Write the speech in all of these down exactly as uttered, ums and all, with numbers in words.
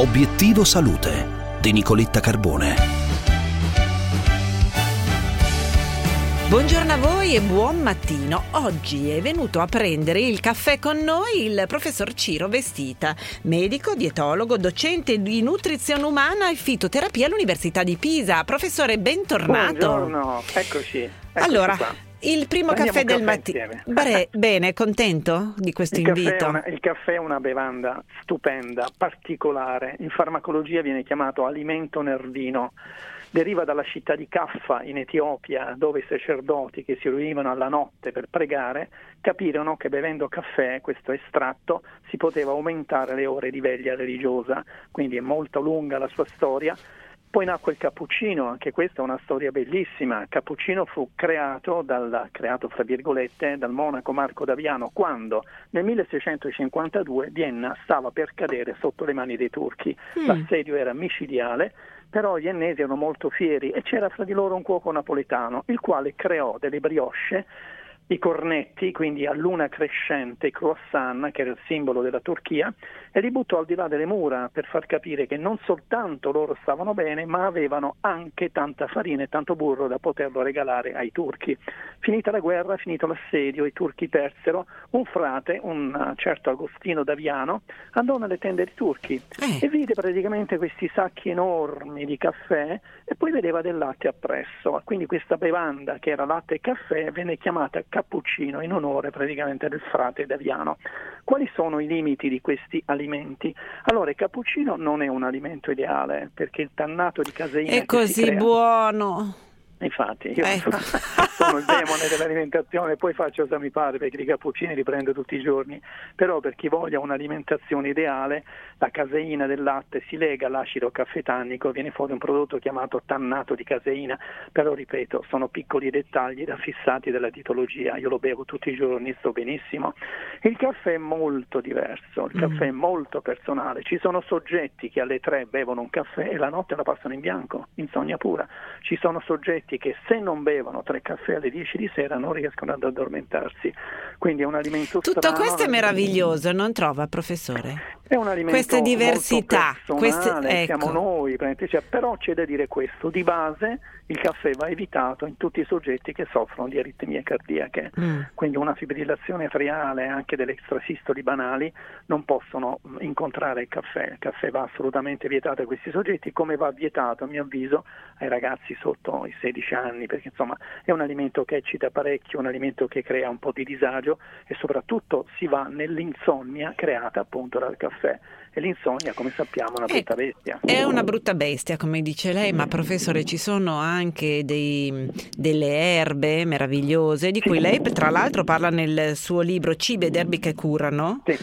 Obiettivo Salute di Nicoletta Carbone. Buongiorno a voi e buon mattino. Oggi è venuto a prendere il caffè con noi il professor Ciro Vestita, medico, dietologo, docente di nutrizione umana e fitoterapia all'Università di Pisa. Professore, bentornato. Buongiorno, eccoci. eccoci allora, qua. il primo Prendiamo caffè del caffè mattino. Bene, bene, contento di questo il invito? Caffè è una, il caffè è una bevanda stupenda, particolare. In farmacologia viene chiamato alimento nervino. Deriva dalla città di Caffa in Etiopia, dove i sacerdoti che si riunivano alla notte per pregare capirono che bevendo caffè, questo estratto, si poteva aumentare le ore di veglia religiosa. Quindi è molto lunga la sua storia. Poi nacque il cappuccino, anche questa è una storia bellissima. Il cappuccino fu creato, dal, creato fra virgolette, dal monaco Marco d'Aviano, quando nel milleseicentocinquantadue Vienna stava per cadere sotto le mani dei turchi. Mm. L'assedio era micidiale, però gli ennesi erano molto fieri e c'era fra di loro un cuoco napoletano, il quale creò delle brioche, i cornetti, quindi a luna crescente, i croissant, che era il simbolo della Turchia, e li buttò al di là delle mura per far capire che non soltanto loro stavano bene, ma avevano anche tanta farina e tanto burro da poterlo regalare ai turchi. Finita la guerra, finito l'assedio, i turchi persero, un frate, un certo Agostino d'Aviano, andò nelle tende dei turchi eh. e vide praticamente questi sacchi enormi di caffè e poi vedeva del latte appresso. Quindi questa bevanda, che era latte e caffè, venne chiamata cappuccino in onore praticamente del frate d'Aviano. Quali sono i limiti di questi alimenti? Allora, il cappuccino non è un alimento ideale perché il tannato di caseina è così buono. Infatti, io ecco. sono il demone dell'alimentazione, poi faccio cosa mi pare perché i cappuccini li prendo tutti i giorni, però per chi voglia un'alimentazione ideale, la caseina del latte si lega all'acido caffetannico, viene fuori un prodotto chiamato tannato di caseina, però ripeto, sono piccoli dettagli da fissati dalla dietologia, io lo bevo tutti i giorni, sto benissimo. Il caffè è molto diverso, il caffè è molto personale, ci sono soggetti che alle tre bevono un caffè e la notte la passano in bianco, insonnia pura, ci sono soggetti che se non bevono tre caffè alle dieci di sera non riescono ad addormentarsi, quindi è un alimento tutto strano. Questo è meraviglioso, non trova, professore? È un alimento queste diversità, molto queste, personale, ecco. siamo noi, cioè, però c'è da dire questo, di base il caffè va evitato in tutti i soggetti che soffrono di aritmie cardiache, mm. quindi una fibrillazione atriale, anche delle extrasistoli banali, non possono incontrare il caffè. Il caffè va assolutamente vietato a questi soggetti, come va vietato a mio avviso ai ragazzi sotto i sedici anni, perché insomma è un alimento che eccita parecchio, un alimento che crea un po' di disagio e soprattutto si va nell'insonnia creata appunto dal caffè. E l'insonnia, come sappiamo, è una brutta bestia. È una brutta bestia, come dice lei, ma professore, ci sono anche dei, delle erbe meravigliose di cui lei tra l'altro parla nel suo libro Cibi ed erbi che curano. Sì.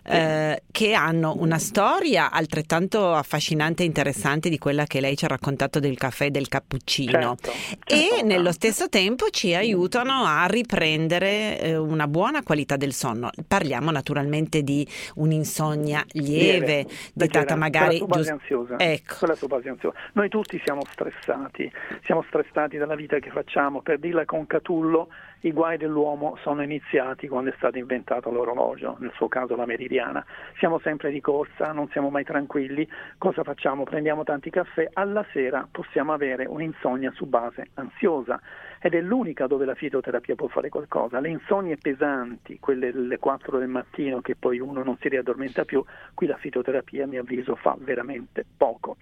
Eh, che hanno una storia altrettanto affascinante e interessante di quella che lei ci ha raccontato del caffè e del cappuccino, certo, e certo. nello stesso tempo ci aiutano a riprendere eh, una buona qualità del sonno. Parliamo naturalmente di un'insonnia lieve, dettata magari giusto... ansiosa. Ecco. Quella sua base ansiosa. Noi tutti siamo stressati, siamo stressati dalla vita che facciamo. Per dirla con Catullo, i guai dell'uomo sono iniziati quando è stato inventato l'orologio, nel suo caso la meridiana. Siamo sempre di corsa, non siamo mai tranquilli. Cosa facciamo? Prendiamo tanti caffè, alla sera possiamo avere un'insonnia su base ansiosa ed è l'unica dove la fitoterapia può fare qualcosa. Le insonnie pesanti, quelle delle quattro del mattino che poi uno non si riaddormenta più, qui la fitoterapia a mio avviso fa veramente poco.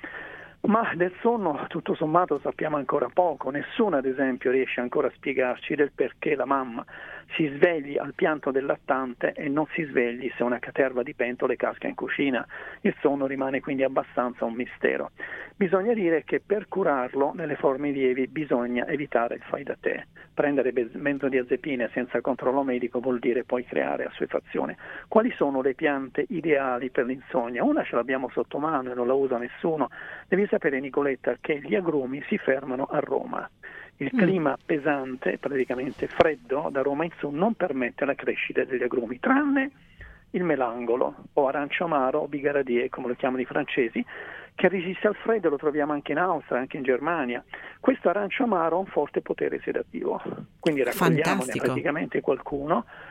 Ma del sonno tutto sommato sappiamo ancora poco, nessuno ad esempio riesce ancora a spiegarci del perché la mamma si svegli al pianto del lattante e non si svegli se una caterva di pentole casca in cucina. Il sonno rimane quindi abbastanza un mistero. Bisogna dire che per curarlo nelle forme lievi bisogna evitare il fai da te. Prendere benzodiazepine senza controllo medico vuol dire poi creare assuefazione. Quali sono le piante ideali per l'insonnia? Una ce l'abbiamo sotto mano e non la usa nessuno. Devi sapere, Nicoletta, che gli agrumi si fermano a Roma. Il clima mm. pesante, praticamente freddo, da Roma in su non permette la crescita degli agrumi, tranne il melangolo o arancio amaro o bigaradier, come lo chiamano i francesi, che resiste al freddo, lo troviamo anche in Austria, anche in Germania. Questo arancio amaro ha un forte potere sedativo, quindi raccogliamone praticamente qualcuno,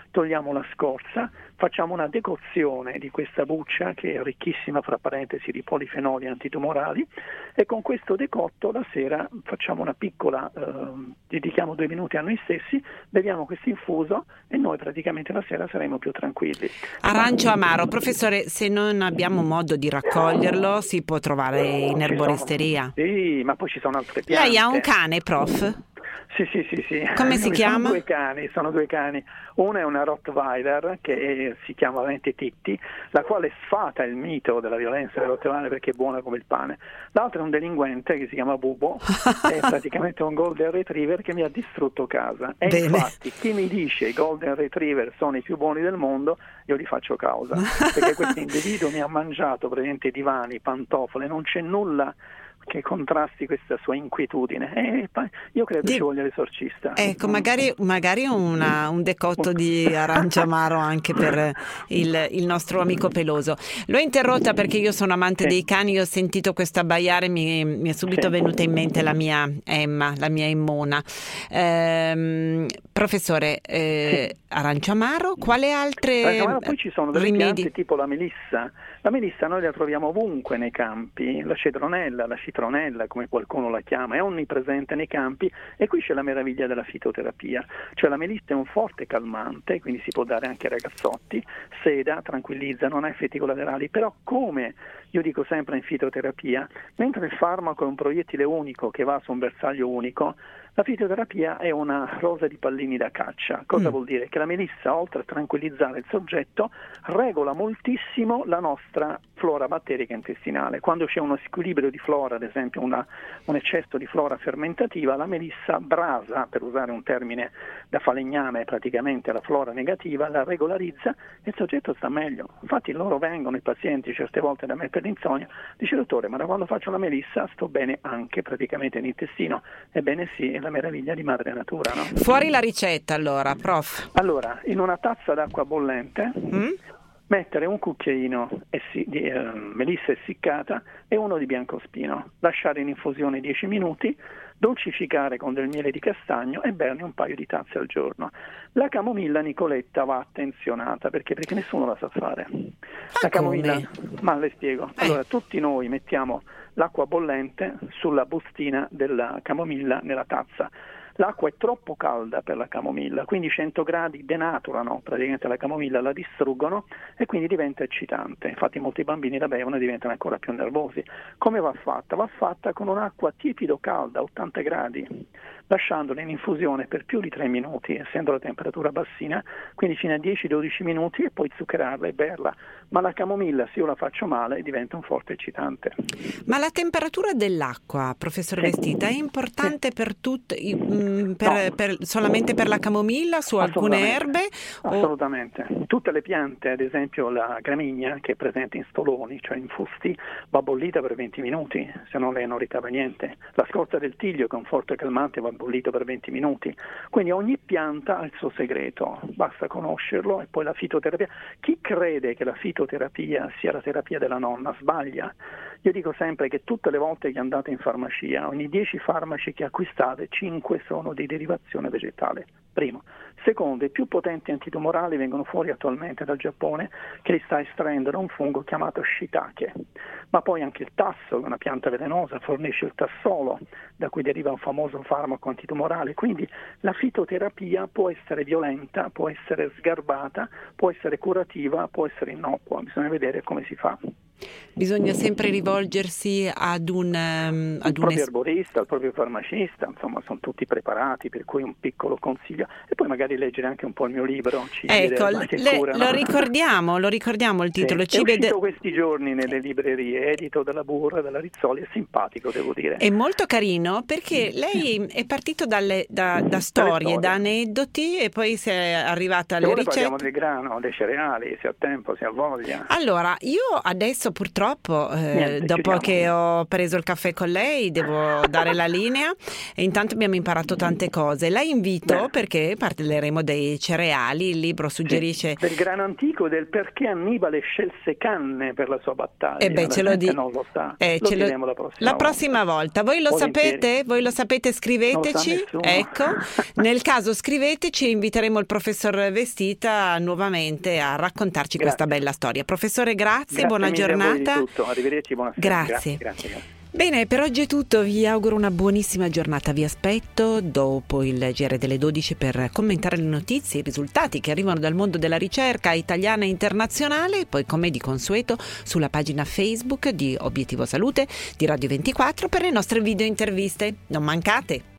togliamo la scorza, facciamo una decozione di questa buccia che è ricchissima, fra parentesi, di polifenoli antitumorali, e con questo decotto la sera facciamo una piccola, eh, dedichiamo due minuti a noi stessi, beviamo questo infuso e noi praticamente la sera saremo più tranquilli. Arancio amaro, professore, se non abbiamo modo di raccoglierlo si può trovare in erboristeria? Sì, ma poi ci sono altre piante. Lei ha un cane, prof? Sì, sì, sì, sì. Come si chiama? Sono due cani, sono due cani. Uno è una Rottweiler che è, si chiama veramente Titti, la quale sfata il mito della violenza del Rottweiler perché è buona come il pane. L'altro è un delinquente che si chiama Bubo, è praticamente un Golden Retriever che mi ha distrutto casa. E Bene. Infatti chi mi dice i Golden Retriever sono i più buoni del mondo, io gli faccio causa, perché questo individuo mi ha mangiato praticamente divani, pantofole, non c'è nulla che contrasti questa sua inquietudine, e io credo Di... ci voglia l'esorcista. Ecco, magari, magari una, un decotto di arancio amaro anche per il, il nostro amico peloso. L'ho interrotta perché io sono amante sì. dei cani, ho sentito questo abbaiare, mi, mi è subito sì. venuta in mente la mia Emma, la mia Emmona. Ehm, professore, eh, sì. arancio amaro, quale altre arancio amaro, poi ci sono delle rimedi? piante tipo la melissa. La melissa noi la troviamo ovunque nei campi, la cedronella, la citronella, come qualcuno la chiama, è onnipresente nei campi, e qui c'è la meraviglia della fitoterapia. Cioè la melissa è un forte calmante, quindi si può dare anche ai ragazzotti, seda, tranquillizza, non ha effetti collaterali, però come io dico sempre in fitoterapia, mentre il farmaco è un proiettile unico che va su un bersaglio unico, la fitoterapia è una rosa di pallini da caccia. Cosa mm. vuol dire? Che la melissa, oltre a tranquillizzare il soggetto, regola moltissimo la nostra flora batterica intestinale. Quando c'è uno squilibrio di flora, ad esempio una, un eccesso di flora fermentativa, la melissa brasa, per usare un termine da falegname, praticamente la flora negativa, la regolarizza e il soggetto sta meglio. Infatti loro vengono, i pazienti, certe volte da me per l'insonnia, dice: dottore, ma da quando faccio la melissa sto bene anche praticamente l'intestino. Ebbene sì, è la meraviglia di madre natura, no? Fuori la ricetta allora, prof. Allora, in una tazza d'acqua bollente mm? mettere un cucchiaino essi, di eh, melissa essiccata e uno di biancospino, lasciare in infusione dieci minuti, dolcificare con del miele di castagno e berne un paio di tazze al giorno. La camomilla, Nicoletta, va attenzionata perché, perché nessuno la sa fare. Ah, la camomilla, come? ma le spiego. Eh. Allora, tutti noi mettiamo l'acqua bollente sulla bustina della camomilla nella tazza. L'acqua è troppo calda per la camomilla, quindi cento gradi denaturano praticamente la camomilla, la distruggono e quindi diventa eccitante. Infatti molti bambini la bevono e diventano ancora più nervosi. Come va fatta? Va fatta con un'acqua tiepido calda, ottanta gradi, lasciandola in infusione per più di tre minuti, essendo la temperatura bassina, quindi fino a dieci dodici minuti, e poi zuccherarla e berla. Ma la camomilla, se io la faccio male, diventa un forte eccitante. Ma la temperatura dell'acqua, professor sì. Vestita, è importante sì. per tutte, per, no. per, solamente per la camomilla, su alcune erbe? Assolutamente. O... Tutte le piante, ad esempio la gramigna, che è presente in stoloni, cioè in fusti, va bollita per venti minuti, se no lei non ricava niente. La scorza del tiglio, che è un forte calmante, va bollito per venti minuti. Quindi ogni pianta ha il suo segreto, basta conoscerlo. E poi la fitoterapia. Chi crede che la fitoterapia sia la terapia della nonna sbaglia. Io dico sempre che tutte le volte che andate in farmacia, ogni dieci farmaci che acquistate, cinque sono di derivazione vegetale. Primo. Secondo, i più potenti antitumorali vengono fuori attualmente dal Giappone, che li sta estraendo da un fungo chiamato shiitake. Ma poi anche il tasso, che è una pianta velenosa, fornisce il tassolo, da cui deriva un famoso farmaco antitumorale. Quindi la fitoterapia può essere violenta, può essere sgarbata, può essere curativa, può essere innocua. Bisogna vedere come si fa. Bisogna sempre rivolgersi ad un um, ad il proprio un es- erborista, al proprio farmacista, insomma sono tutti preparati, per cui un piccolo consiglio, e poi magari leggere anche un po' il mio libro Cibi ecco, d'erba che le, curano. lo ricordiamo, lo ricordiamo il titolo, sì, Cibi è uscito de- questi giorni nelle librerie, edito dalla Burra, dalla Rizzoli, è simpatico, devo dire. È molto carino perché lei è partito dalle, da, da storie, da aneddoti, e poi si è arrivata alle se ricette. Parliamo del grano, dei cereali, se ha tempo, se ha voglia. Allora, io adesso adesso purtroppo, eh, Niente, dopo chiudiamo. che ho preso il caffè con lei, devo dare la linea e intanto abbiamo imparato tante cose. La invito Beh. perché parleremo dei cereali, il libro suggerisce... Del grano antico, del perché Annibale scelse canne per la sua battaglia. Eh beh, La ce lo gente di- non lo sa. eh, Lo ce lo- diremo la prossima La prossima volta. Voi lo Volentieri. sapete? Voi lo sapete? Scriveteci. Non lo sa nessuno. Ecco, nel caso scriveteci e inviteremo il professor Vestita nuovamente a raccontarci Grazie. questa bella storia. Professore, grazie, Grazie buona mille a voi di giornata. tutto. Arrivederci, buonasera. Grazie. Grazie, grazie, grazie. Bene, per oggi è tutto, vi auguro una buonissima giornata, vi aspetto dopo il G R delle dodici per commentare le notizie, i risultati che arrivano dal mondo della ricerca italiana e internazionale, poi come di consueto sulla pagina Facebook di Obiettivo Salute di Radio ventiquattro per le nostre video interviste. Non mancate!